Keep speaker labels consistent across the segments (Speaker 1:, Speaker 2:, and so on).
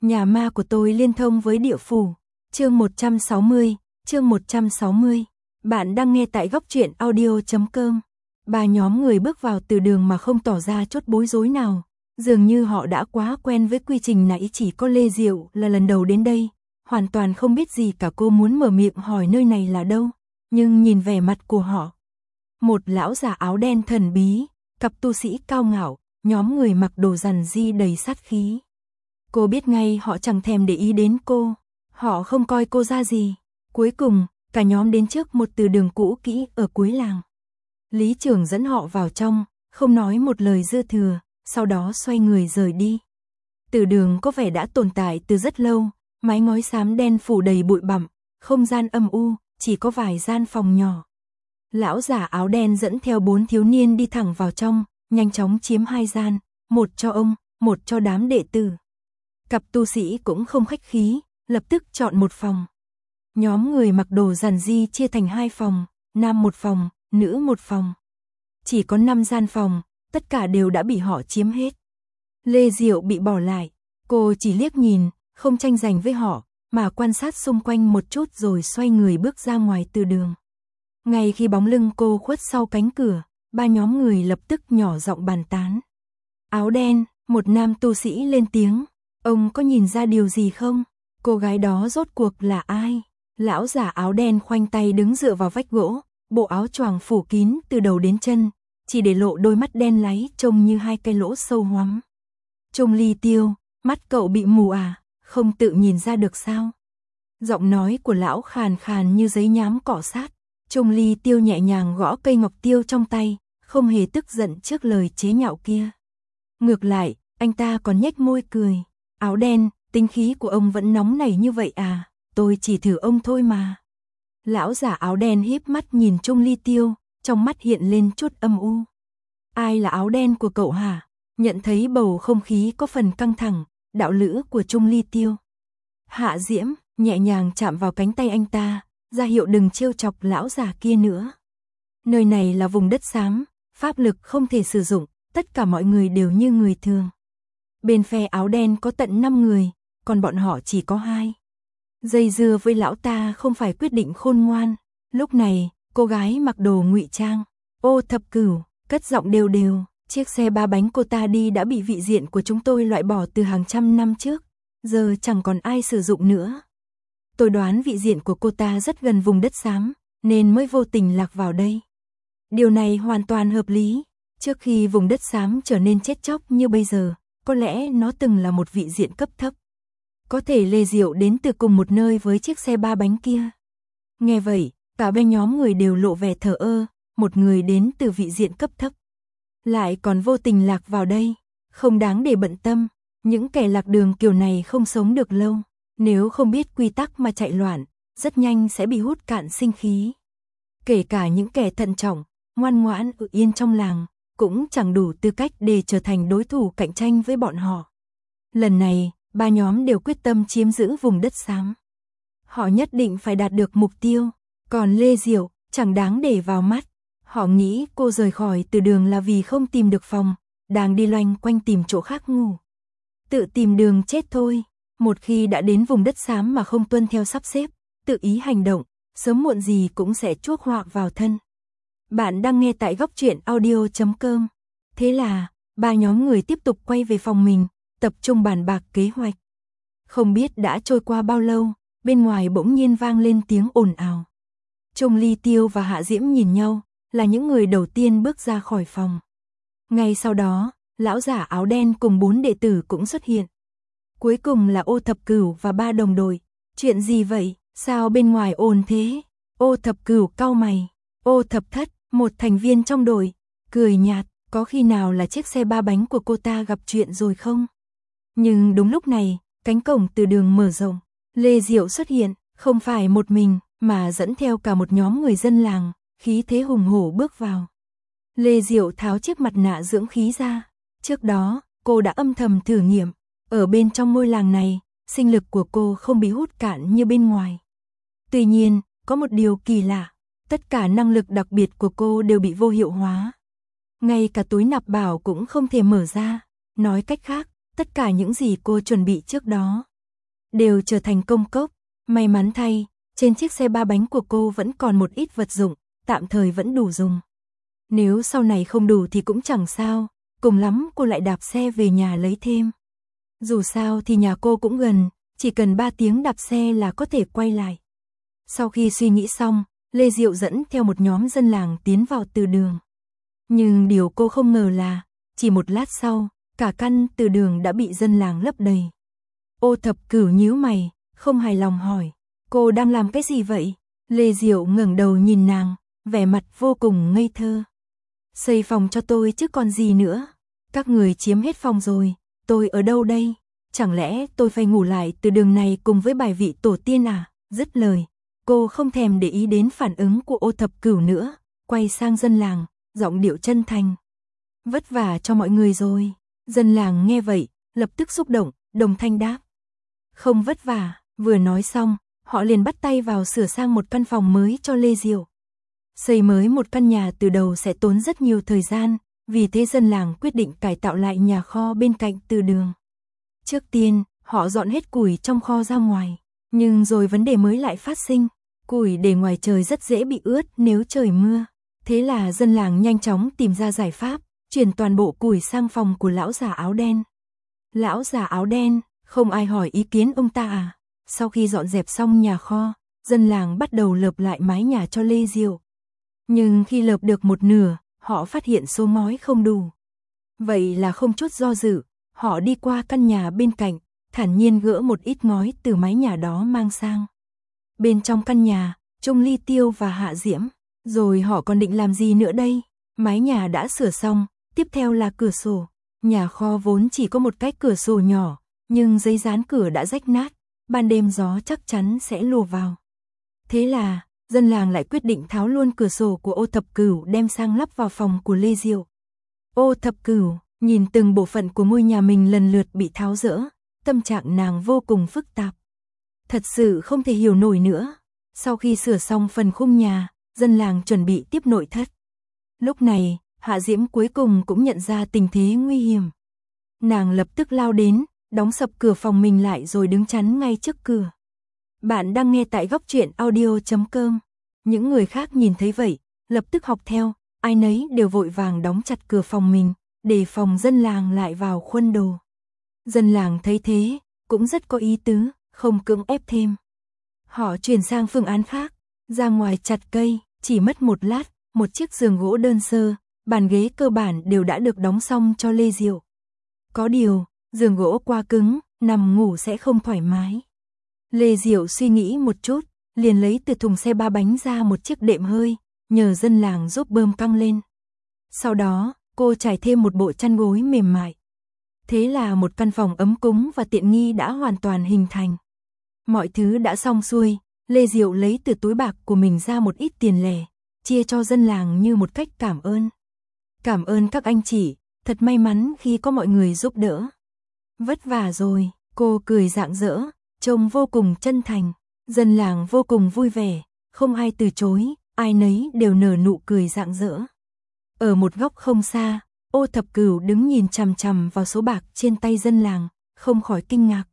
Speaker 1: Nhà ma của tôi liên thông với địa phủ. Chương 160. Bạn đang nghe tại góc truyện audio.com. Ba nhóm người bước vào từ đường mà không tỏ ra chút bối rối nào. Dường như họ đã quá quen với quy trình này, chỉ có Lê Diệu là lần đầu đến đây. Hoàn toàn không biết gì cả. Cô muốn mở miệng hỏi nơi này là đâu. Nhưng nhìn vẻ mặt của họ. Một lão già áo đen thần bí, cặp tu sĩ cao ngạo, nhóm người mặc đồ rằn ri đầy sát khí. Cô biết ngay họ chẳng thèm để ý đến cô. Họ không coi cô ra gì. Cuối cùng, cả nhóm đến trước một từ đường cũ kỹ ở cuối làng. Lý trưởng dẫn họ vào trong, không nói một lời dư thừa, sau đó xoay người rời đi. Từ đường có vẻ đã tồn tại từ rất lâu, mái ngói xám đen phủ đầy bụi bặm, không gian âm u, chỉ có vài gian phòng nhỏ. Lão già áo đen dẫn theo 4 thiếu niên đi thẳng vào trong, nhanh chóng chiếm 2 gian, một cho ông, một cho đám đệ tử. Cặp tu sĩ cũng không khách khí, lập tức chọn một phòng. Nhóm người mặc đồ rằn ri chia thành 2 phòng, nam một phòng, nữ một phòng. Chỉ có 5 gian phòng, tất cả đều đã bị họ chiếm hết. Lê Diệu bị bỏ lại, cô chỉ liếc nhìn, không tranh giành với họ, mà quan sát xung quanh một chút rồi xoay người bước ra ngoài từ đường. Ngay khi bóng lưng cô khuất sau cánh cửa, ba nhóm người lập tức nhỏ giọng bàn tán. Áo đen, một nam tu sĩ lên tiếng, ông có nhìn ra điều gì không? Cô gái đó rốt cuộc là ai? Lão già áo đen khoanh tay đứng dựa vào vách gỗ, bộ áo choàng phủ kín từ đầu đến chân, chỉ để lộ đôi mắt đen láy trông như 2 cái lỗ sâu hoắm. Trung Ly Tiêu, mắt cậu bị mù à, không tự nhìn ra được sao? Giọng nói của lão khàn khàn như giấy nhám cọ sát. Trung Ly Tiêu nhẹ nhàng gõ cây ngọc tiêu trong tay, không hề tức giận trước lời chế nhạo kia. Ngược lại, anh ta còn nhếch môi cười. Áo đen, tính khí của ông vẫn nóng nảy như vậy à, tôi chỉ thử ông thôi mà. Lão giả áo đen híp mắt nhìn Trung Ly Tiêu, trong mắt hiện lên chút âm u. Ai là áo đen của cậu hả? Nhận thấy bầu không khí có phần căng thẳng, đạo lữ của Trung Ly Tiêu. Hạ Diễm, nhẹ nhàng chạm vào cánh tay anh ta, ra hiệu đừng trêu chọc lão già kia nữa. Nơi này là vùng đất xám, pháp lực không thể sử dụng, tất cả mọi người đều như người thường. Bên phe áo đen có tận 5 người, còn bọn họ chỉ có 2. Dây dưa với lão ta không phải quyết định khôn ngoan. Lúc này, cô gái mặc đồ ngụy trang, Ô Thập Cửu, cất giọng đều đều, chiếc xe 3 bánh cô ta đi đã bị vị diện của chúng tôi loại bỏ từ hàng trăm năm trước, giờ chẳng còn ai sử dụng nữa. Tôi đoán vị diện của cô ta rất gần vùng đất xám, nên mới vô tình lạc vào đây. Điều này hoàn toàn hợp lý, trước khi vùng đất xám trở nên chết chóc như bây giờ, có lẽ nó từng là một vị diện cấp thấp. Có thể Lê Diệu đến từ cùng một nơi với chiếc xe 3 bánh kia. Nghe vậy, cả bên nhóm người đều lộ vẻ thờ ơ, một người đến từ vị diện cấp thấp. Lại còn vô tình lạc vào đây, không đáng để bận tâm, những kẻ lạc đường kiểu này không sống được lâu. Nếu không biết quy tắc mà chạy loạn, rất nhanh sẽ bị hút cạn sinh khí. Kể cả những kẻ thận trọng, ngoan ngoãn ở yên trong làng, cũng chẳng đủ tư cách để trở thành đối thủ cạnh tranh với bọn họ. Lần này, ba nhóm đều quyết tâm chiếm giữ vùng đất xám. Họ nhất định phải đạt được mục tiêu, còn Lê Diệu chẳng đáng để vào mắt. Họ nghĩ cô rời khỏi từ đường là vì không tìm được phòng, đang đi loanh quanh tìm chỗ khác ngủ. Tự tìm đường chết thôi. Một khi đã đến vùng đất xám mà không tuân theo sắp xếp, tự ý hành động, sớm muộn gì cũng sẽ chuốc họa vào thân. Bạn đang nghe tại góc truyện audio.com. Thế là, ba nhóm người tiếp tục quay về phòng mình, tập trung bàn bạc kế hoạch. Không biết đã trôi qua bao lâu, bên ngoài bỗng nhiên vang lên tiếng ồn ào. Trung Ly Tiêu và Hạ Diễm nhìn nhau, là những người đầu tiên bước ra khỏi phòng. Ngay sau đó, lão giả áo đen cùng 4 đệ tử cũng xuất hiện. Cuối cùng là Ô Thập Cửu và 3 đồng đội. Chuyện gì vậy? Sao bên ngoài ồn thế? Ô Thập Cửu cau mày. Ô Thập Thất, một thành viên trong đội, cười nhạt, có khi nào là chiếc xe 3 bánh của cô ta gặp chuyện rồi không? Nhưng đúng lúc này, cánh cổng từ đường mở rộng. Lê Diệu xuất hiện, không phải một mình, mà dẫn theo cả một nhóm người dân làng, khí thế hùng hổ bước vào. Lê Diệu tháo chiếc mặt nạ dưỡng khí ra. Trước đó, cô đã âm thầm thử nghiệm. Ở bên trong ngôi làng này, sinh lực của cô không bị hút cạn như bên ngoài. Tuy nhiên, có một điều kỳ lạ, tất cả năng lực đặc biệt của cô đều bị vô hiệu hóa. Ngay cả túi nạp bảo cũng không thể mở ra. Nói cách khác, tất cả những gì cô chuẩn bị trước đó, đều trở thành công cốc. May mắn thay, trên chiếc xe 3 bánh của cô vẫn còn một ít vật dụng, tạm thời vẫn đủ dùng. Nếu sau này không đủ thì cũng chẳng sao, cùng lắm cô lại đạp xe về nhà lấy thêm. Dù sao thì nhà cô cũng gần, chỉ cần 3 tiếng đạp xe là có thể quay lại. Sau khi suy nghĩ xong, Lê Diệu dẫn theo một nhóm dân làng tiến vào từ đường. Nhưng điều cô không ngờ là, chỉ một lát sau, cả căn từ đường đã bị dân làng lấp đầy. Ô Thập Cửu nhíu mày, không hài lòng hỏi, cô đang làm cái gì vậy? Lê Diệu ngẩng đầu nhìn nàng, vẻ mặt vô cùng ngây thơ. Xây phòng cho tôi chứ còn gì nữa. Các người chiếm hết phòng rồi, tôi ở đâu đây? Chẳng lẽ tôi phải ngủ lại từ đường này cùng với bài vị tổ tiên à? Dứt lời, cô không thèm để ý đến phản ứng của Ô Thập Cửu nữa, quay sang dân làng, giọng điệu chân thành. Vất vả cho mọi người rồi. Dân làng nghe vậy, lập tức xúc động, đồng thanh đáp. Không vất vả, vừa nói xong, họ liền bắt tay vào sửa sang một căn phòng mới cho Lê Diệu. Xây mới một căn nhà từ đầu sẽ tốn rất nhiều thời gian, vì thế dân làng quyết định cải tạo lại nhà kho bên cạnh từ đường. Trước tiên, họ dọn hết củi trong kho ra ngoài, nhưng rồi vấn đề mới lại phát sinh. Củi để ngoài trời rất dễ bị ướt nếu trời mưa. Thế là dân làng nhanh chóng tìm ra giải pháp, chuyển toàn bộ củi sang phòng của lão già áo đen. Lão già áo đen, không ai hỏi ý kiến ông ta à? Sau khi dọn dẹp xong nhà kho, dân làng bắt đầu lợp lại mái nhà cho Lê Diệu. Nhưng khi lợp được một nửa, họ phát hiện số ngói không đủ. Vậy là không chút do dự, họ đi qua căn nhà bên cạnh, thản nhiên gỡ một ít ngói từ mái nhà đó mang sang. Bên trong căn nhà, Trung Ly Tiêu và Hạ Diễm. Rồi họ còn định làm gì nữa đây? Mái nhà đã sửa xong, tiếp theo là cửa sổ. Nhà kho vốn chỉ có một cái cửa sổ nhỏ, nhưng giấy dán cửa đã rách nát, ban đêm gió chắc chắn sẽ lùa vào. Thế là, dân làng lại quyết định tháo luôn cửa sổ của Ô Thập Cửu đem sang lắp vào phòng của Lê Diệu. Ô Thập Cửu, nhìn từng bộ phận của ngôi nhà mình lần lượt bị tháo dỡ, tâm trạng nàng vô cùng phức tạp. Thật sự không thể hiểu nổi nữa. Sau khi sửa xong phần khung nhà, dân làng chuẩn bị tiếp nội thất. Lúc này, Hạ Diễm cuối cùng cũng nhận ra tình thế nguy hiểm. Nàng lập tức lao đến, đóng sập cửa phòng mình lại rồi đứng chắn ngay trước cửa. Bạn đang nghe tại goctruyện.audio.com. Những người khác nhìn thấy vậy, lập tức học theo, ai nấy đều vội vàng đóng chặt cửa phòng mình, để phòng dân làng lại vào khuân đồ. Dân làng thấy thế, cũng rất có ý tứ, không cưỡng ép thêm. Họ chuyển sang phương án khác, ra ngoài chặt cây, chỉ mất một lát, một chiếc giường gỗ đơn sơ, bàn ghế cơ bản đều đã được đóng xong cho Lê Diệu. Có điều, giường gỗ quá cứng, nằm ngủ sẽ không thoải mái. Lê Diệu suy nghĩ một chút, liền lấy từ thùng xe 3 bánh ra một chiếc đệm hơi, nhờ dân làng giúp bơm căng lên. Sau đó, cô trải thêm một bộ chăn gối mềm mại. Thế là một căn phòng ấm cúng và tiện nghi đã hoàn toàn hình thành. Mọi thứ đã xong xuôi, Lê Diệu lấy từ túi bạc của mình ra một ít tiền lẻ, chia cho dân làng như một cách cảm ơn. Cảm ơn các anh chị, thật may mắn khi có mọi người giúp đỡ. Vất vả rồi, cô cười rạng rỡ, trông vô cùng chân thành. Dân làng vô cùng vui vẻ, không ai từ chối, ai nấy đều nở nụ cười rạng rỡ. Ở một góc không xa, Ô Thập Cửu đứng nhìn chằm chằm vào số bạc trên tay dân làng, không khỏi kinh ngạc.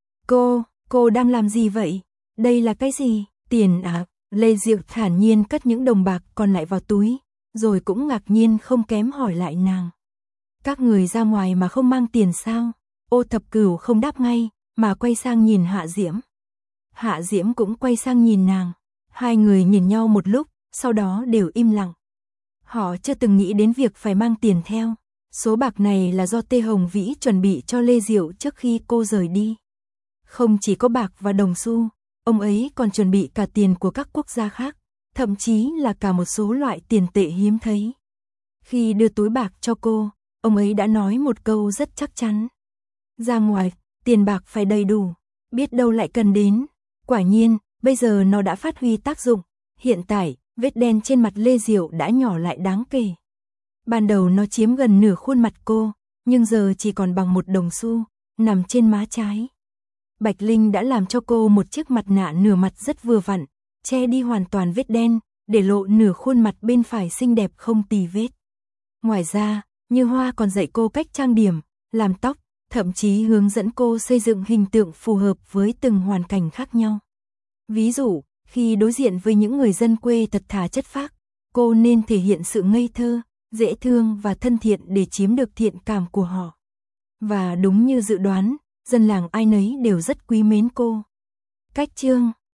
Speaker 1: Cô đang làm gì vậy? Đây là cái gì? Tiền à? Lê Diệu thản nhiên cất những đồng bạc còn lại vào túi, rồi cũng ngạc nhiên không kém hỏi lại nàng. Các người ra ngoài mà không mang tiền sao? Ô Thập Cửu không đáp ngay, mà quay sang nhìn Hạ Diễm. Hạ Diễm cũng quay sang nhìn nàng. Hai người nhìn nhau một lúc, sau đó đều im lặng. Họ chưa từng nghĩ đến việc phải mang tiền theo. Số bạc này là do Tê Hồng Vĩ chuẩn bị cho Lê Diệu trước khi cô rời đi. Không chỉ có bạc và đồng xu, ông ấy còn chuẩn bị cả tiền của các quốc gia khác, thậm chí là cả một số loại tiền tệ hiếm thấy. Khi đưa túi bạc cho cô, ông ấy đã nói một câu rất chắc chắn. Ra ngoài, tiền bạc phải đầy đủ, biết đâu lại cần đến. Quả nhiên, bây giờ nó đã phát huy tác dụng. Hiện tại, vết đen trên mặt Lê Diệu đã nhỏ lại đáng kể. Ban đầu nó chiếm gần nửa khuôn mặt cô, nhưng giờ chỉ còn bằng một đồng xu, nằm trên má trái. Bạch Linh đã làm cho cô một chiếc mặt nạ nửa mặt rất vừa vặn, che đi hoàn toàn vết đen, để lộ nửa khuôn mặt bên phải xinh đẹp không tì vết. Ngoài ra, Như Hoa còn dạy cô cách trang điểm, làm tóc, thậm chí hướng dẫn cô xây dựng hình tượng phù hợp với từng hoàn cảnh khác nhau. Ví dụ, khi đối diện với những người dân quê thật thà chất phác, cô nên thể hiện sự ngây thơ, dễ thương và thân thiện để chiếm được thiện cảm của họ. Và đúng như dự đoán, dân làng ai nấy đều rất quý mến cô. Cách chương